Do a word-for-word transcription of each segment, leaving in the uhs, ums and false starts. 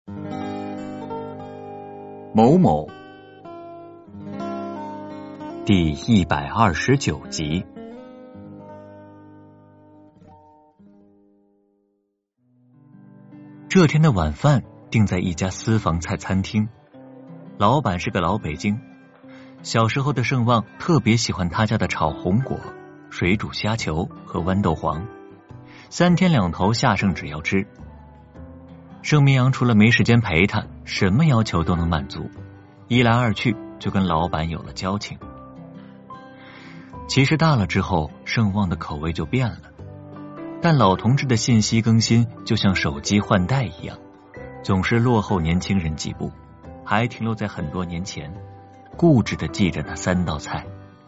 某某第一百二十九集。这天的晚饭定在一家私房菜餐厅，老板是个老北京。小时候的盛旺特别喜欢他家的炒红果、水煮虾球和豌豆黄，三天两头下剩只要吃。盛明阳除了没时间陪他，什么要求都能满足，一来二去就跟老板有了交情。其实大了之后，盛旺的口味就变了，但老同志的信息更新就像手机换代一样，总是落后年轻人几步，还停留在很多年前，固执地记着那三道菜。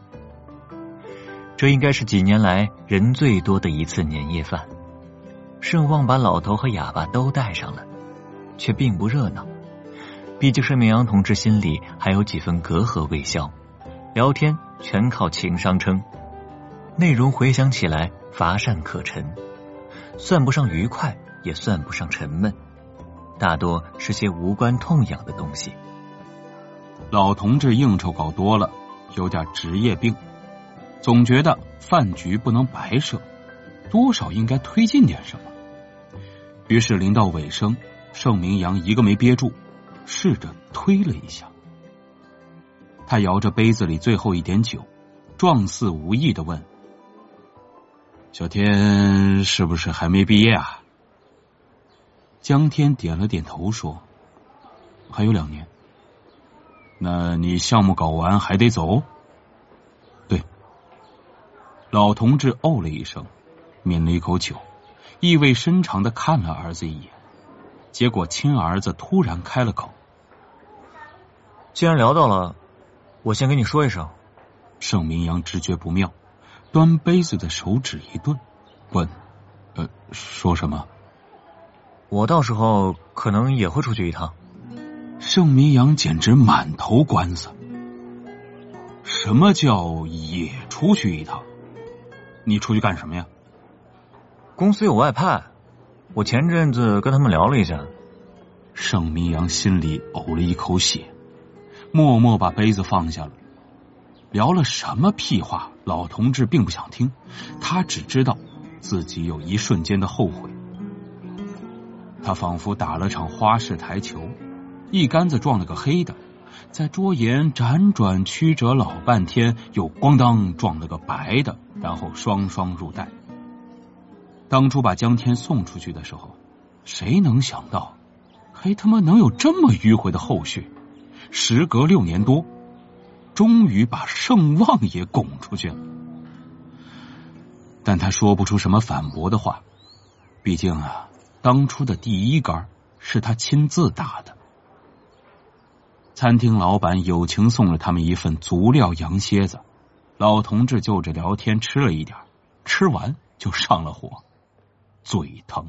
这应该是几年来人最多的一次年夜饭。盛旺把老头和哑巴都带上了，却并不热闹，毕竟盛明阳同志心里还有几分隔阂未消，聊天全靠情商撑，内容回想起来乏善可陈，算不上愉快，也算不上沉闷，大多是些无关痛痒的东西。 老同志应酬搞多了，有点职业病，总觉得饭局不能白设，多少应该推进点什么。于是临到尾声，盛明阳一个没憋住，试着推了一下。他摇着杯子里最后一点酒，状似无意地问：小天是不是还没毕业啊？江天点了点头说：还有两年。那你项目搞完还得走？对。老同志哦了一声，抿了一口酒，意味深长地看了儿子一眼，结果亲儿子突然开了口： 既然聊到了，我先跟你说一声。 盛明阳直觉不妙，端杯子的手指一顿，问：呃，说什么？ 我到时候可能也会出去一趟。 盛明阳简直满头官司。什么叫也出去一趟？你出去干什么呀？ 公司有外派，我前阵子跟他们聊了一下。 盛明阳心里呕了一口血，默默把杯子放下了。聊了什么屁话，老同志并不想听，他只知道自己有一瞬间的后悔。他仿佛打了场花式台球，一杆子撞了个黑的，在桌沿辗转曲折老半天，又咣当撞了个白的，然后双双入袋。当初把江天送出去的时候，谁能想到还他妈能有这么迂回的后续？时隔六年多，终于把盛旺也拱出去了。但他说不出什么反驳的话，毕竟啊，当初的第一杆是他亲自打的。餐厅老板友情送了他们一份足料羊蝎子，老同志就着聊天吃了一点，吃完就上了火，嘴疼。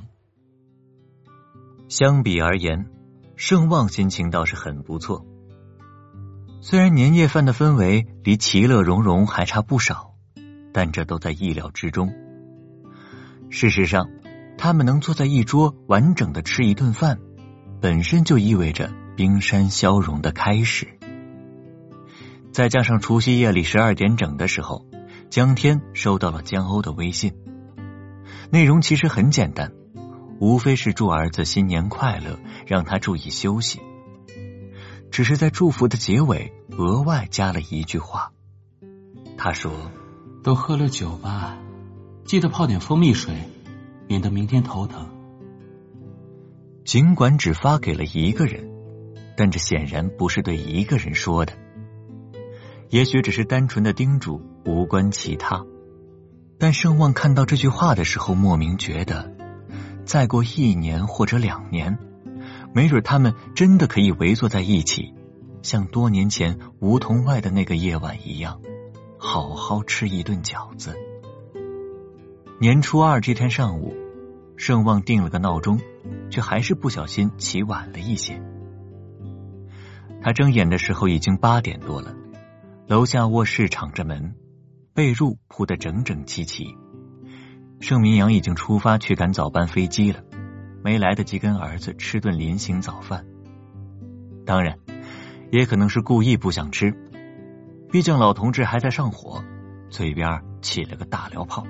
相比而言，盛旺心情倒是很不错。虽然年夜饭的氛围离其乐融融还差不少，但这都在意料之中。事实上，他们能坐在一桌完整的吃一顿饭，本身就意味着冰山消融的开始。再加上除夕夜里十二点整的时候，江天收到了江欧的微信，内容其实很简单，无非是祝儿子新年快乐，让他注意休息。只是在祝福的结尾额外加了一句话，他说： 都喝了酒吧，记得泡点蜂蜜水，免得明天头疼。 尽管只发给了一个人，但这显然不是对一个人说的，也许只是单纯的叮嘱，无关其他。但盛旺看到这句话的时候，莫名觉得再过一年或者两年，没准他们真的可以围坐在一起，像多年前梧桐外的那个夜晚一样，好好吃一顿饺子。年初二这天上午，盛旺定了个闹钟，却还是不小心起晚了一些。他睁眼的时候已经八点多了，楼下卧室敞着门，被褥铺得整整齐齐。盛明阳已经出发去赶早班飞机了， 没来得及跟儿子吃顿临行早饭。当然，也可能是故意不想吃，毕竟老同志还在上火，嘴边起了个大燎泡。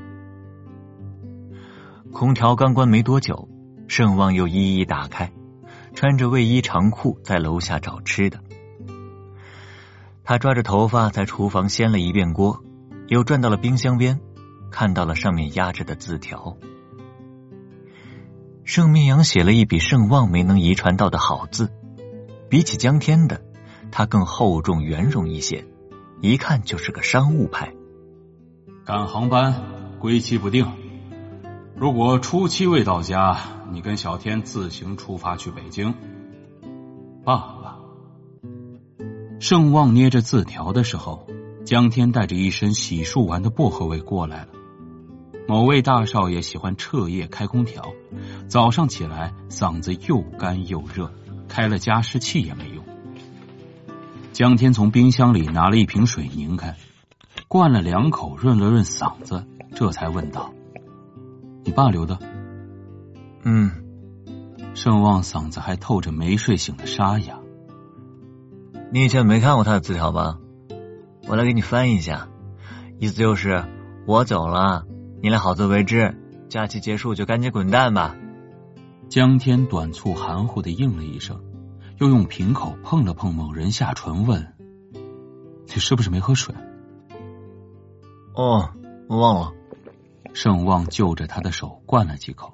空调刚关没多久，盛旺又一一打开，穿着卫衣长裤在楼下找吃的。他抓着头发在厨房掀了一遍锅，又转到了冰箱边，看到了上面压着的字条。盛明阳写了一笔盛旺没能遗传到的好字，比起江天的，他更厚重圆融一些，一看就是个商务派。 赶航班，归期不定。如果初期未到家，你跟小天自行出发去北京。爸爸。盛旺捏着字条的时候，江天带着一身洗漱完的薄荷味过来了。某位大少爷喜欢彻夜开空调，早上起来嗓子又干又热，开了加湿器也没用。江天从冰箱里拿了一瓶水拧开，灌了两口润了润嗓子，这才问道：你爸留的？ 嗯。 盛旺嗓子还透着没睡醒的沙哑。 你以前没看过他的字条吧？我来给你翻译一下，意思就是我走了，你俩好自为之，假期结束就赶紧滚蛋吧。 江天短促含糊地应了一声，又用瓶口碰了碰某人下唇，问：你是不是没喝水？ 哦，我忘了。 盛旺就着他的手灌了几口。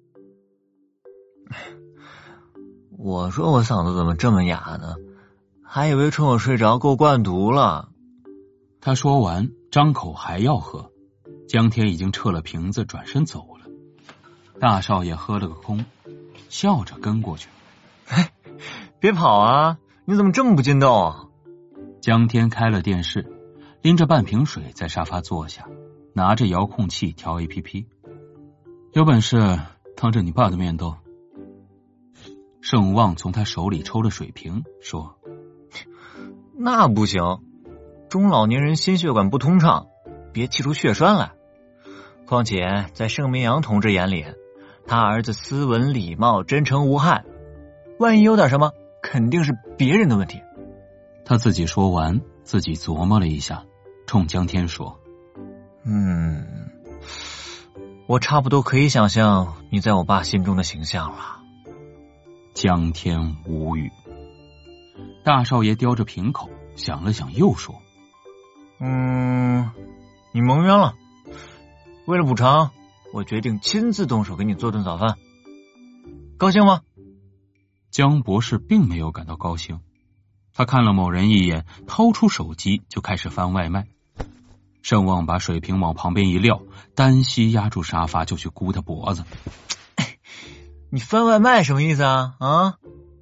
我说我嗓子怎么这么哑呢？还以为趁我睡着给我灌毒了。 他说完张口还要喝，江天已经撤了瓶子转身走了。大少爷喝了个空，笑着跟过去。 哎，别跑啊，你怎么这么不筋斗啊？ 江天开了电视，拎着半瓶水在沙发坐下，拿着遥控器调 A P P。 有本事当着你爸的面斗。盛旺从他手里抽了水瓶说： 那不行，中老年人心血管不通畅，别气出血栓来。况且在盛明阳同志眼里，他儿子斯文礼貌真诚无害，万一有点什么肯定是别人的问题。 他自己说完，自己琢磨了一下，冲江天说： 嗯，我差不多可以想象你在我爸心中的形象了。 江天无语。大少爷叼着瓶口想了想，又说： 嗯，你蒙冤了。为了补偿，我决定亲自动手给你做顿早饭，高兴吗？ 江博士并没有感到高兴，他看了某人一眼，掏出手机就开始翻外卖。盛旺把水瓶往旁边一撂，单膝压住沙发就去箍他脖子。 你翻外卖什么意思啊？啊！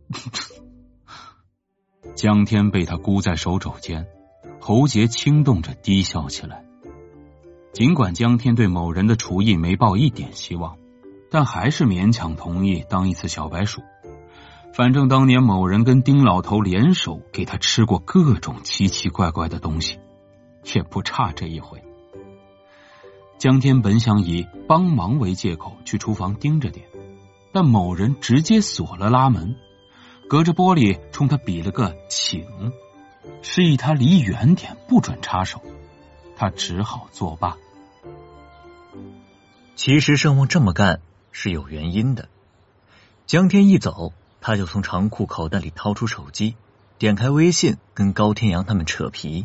江天被他箍在手肘间，喉结轻动着低笑起来。尽管江天对某人的厨艺没抱一点希望，但还是勉强同意当一次小白鼠。反正当年某人跟丁老头联手给他吃过各种奇奇怪怪的东西，也不差这一回。江天本想以帮忙为借口去厨房盯着点，但某人直接锁了拉门，隔着玻璃冲他比了个请，示意他离远点，不准插手。他只好作罢。 其实盛旺这么干是有原因的。江天一走，他就从长裤口袋里掏出手机，点开微信跟高天阳他们扯皮。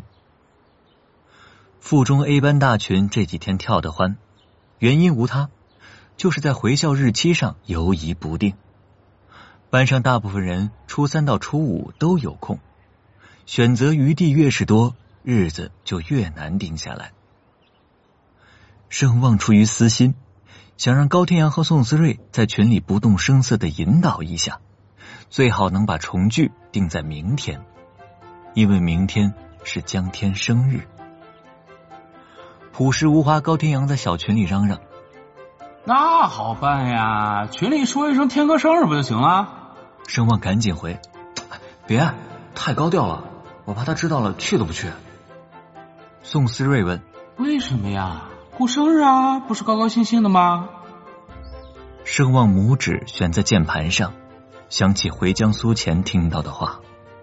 附中 A 班大群这几天跳得欢，原因无他，就是在回校日期上犹疑不定。班上大部分人初三到初五都有空，选择余地越是多，日子就越难定下来。盛旺出于私心，想让高天阳和宋思睿在群里不动声色地引导一下，最好能把重聚定在明天，因为明天是江天生日。朴实无华高天阳在小群里嚷嚷： 那好办呀，群里说一声天哥生日不就行了？ 盛旺赶紧回：别，太高调了，我怕他知道了去都不去。宋思睿问： 为什么呀？过生日啊，不是高高兴兴的吗？ 盛望拇指悬在键盘上，想起回江苏前听到的话。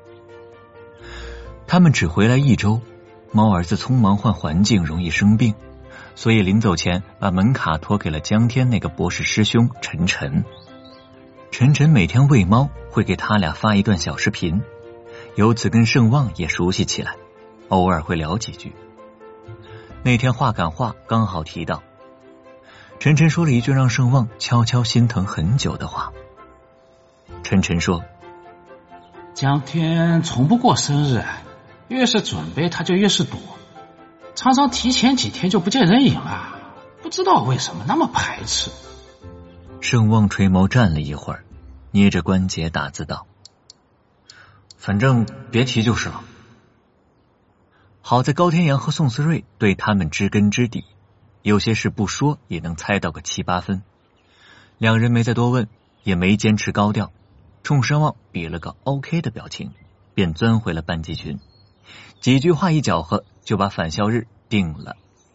他们只回来一周，猫儿子匆忙换环境容易生病，所以临走前把门卡托给了江天那个博士师兄陈晨。陈晨每天喂猫会给他俩发一段小视频，由此跟盛望也熟悉起来，偶尔会聊几句。那天话赶话刚好提到，陈晨说了一句让盛望悄悄心疼很久的话。陈晨说， 江天从不过生日，越是准备他就越是躲，常常提前几天就不见人影了，不知道为什么那么排斥。 盛望垂眸站了一会儿，捏着关节打字道，反正别提就是了。好在高天阳和宋思睿对他们知根知底，有些事不说也能猜到个七八分。两人没再多问，也没坚持高调，冲盛望比了个 OK 的表情，便钻回了班级群。几句话一搅和，就把返校日定了。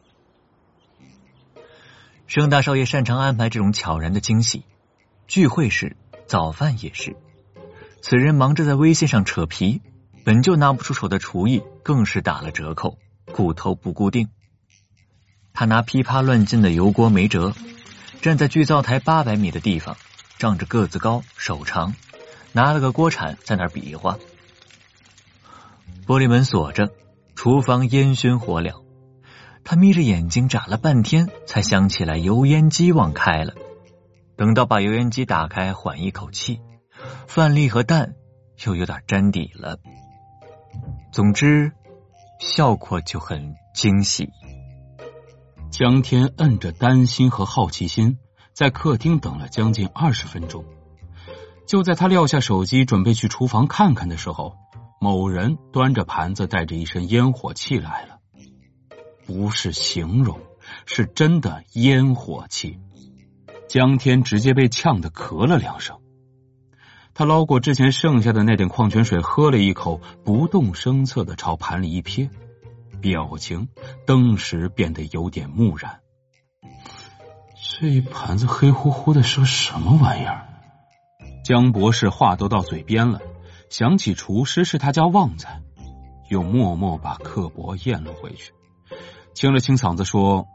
盛大少爷擅长安排这种悄然的惊喜，聚会是，早饭也是。此人忙着在微信上扯皮，本就拿不出手的厨艺更是打了折扣，骨头不固定。他拿噼啪乱进的油锅没辙，站在锯灶台八百米的地方，仗着个子高手长，拿了个锅铲在那儿比划。玻璃门锁着，厨房烟熏火燎，他眯着眼睛眨了半天，才想起来油烟机忘开了。等到把油烟机打开，缓一口气，饭粒和蛋又有点沾底了。总之，效果就很惊喜。 江天摁着担心和好奇心，在客厅等了将近二十分钟。就在他撂下手机准备去厨房看看的时候，某人端着盘子带着一身烟火气来了。不是形容，是真的烟火气。江天直接被呛得咳了两声。他捞过之前剩下的那点矿泉水，喝了一口，不动声色地朝盘里一瞥，表情登时变得有点木然。这一盘子黑乎乎的是个什么玩意儿？江博士话都到嘴边了，想起厨师是他家旺仔，又默默把刻薄咽了回去，清了清嗓子说，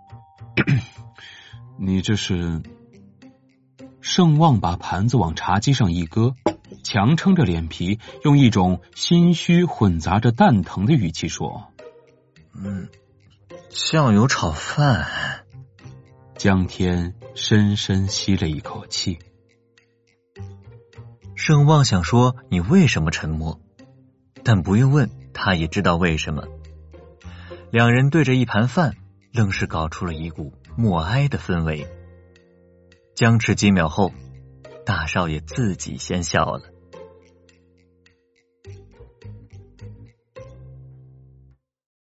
你这是……盛旺把盘子往茶几上一搁，强撑着脸皮，用一种心虚混杂着蛋疼的语气说， 嗯，酱油炒饭。 江天深深吸了一口气。 盛旺想说你为什么沉默，但不用问，他也知道为什么。两人对着一盘饭，愣是搞出了一股默哀的氛围。僵持几秒后，大少爷自己先笑了。